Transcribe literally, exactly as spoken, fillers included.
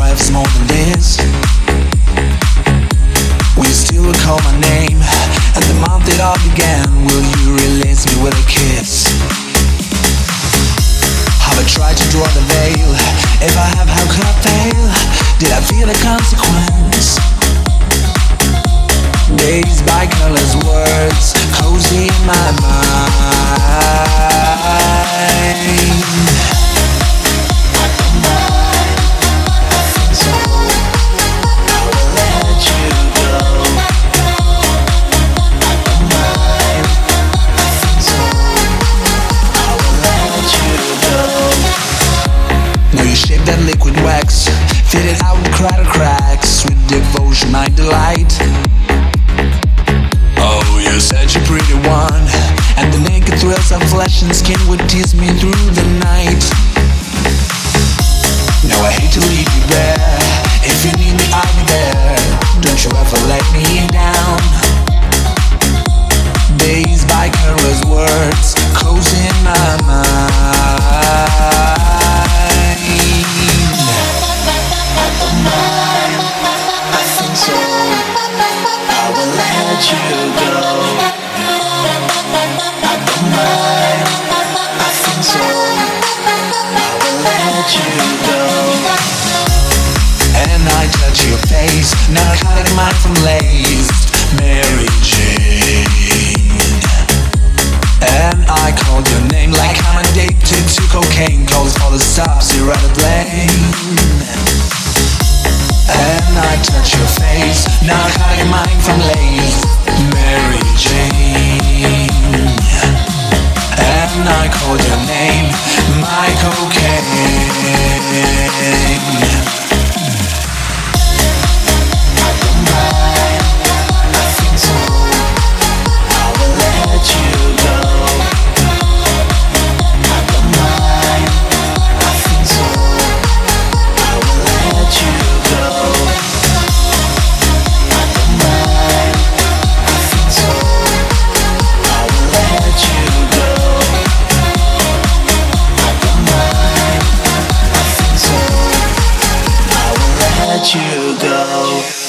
it's more than this. Will you still recall my name and the month it all began? Will you release me with a kiss? Have I tried to draw the veil? If I have, how could I fail? Did I feel the consequence? Dazed by colors, words cozy in my mind. Shape that liquid wax, fit it out and cry to cracks. Sweet devotion, my delight. Oh, you said you're pretty one, and the naked thrills of flesh and skin would tease me through the night. Now I hate to leave you bare. If you need me, I'll be there. Don't you ever let me down. Dazed by careless words, cozy in my mind. Your face, narcotic mind from laced Mary Jane. And I called your name like I'm addicted to cocaine. Calls for the stops, you're at a blame. And I touch your face, narcotic mind from laced Mary Jane. And I called your name, my cocaine. You go.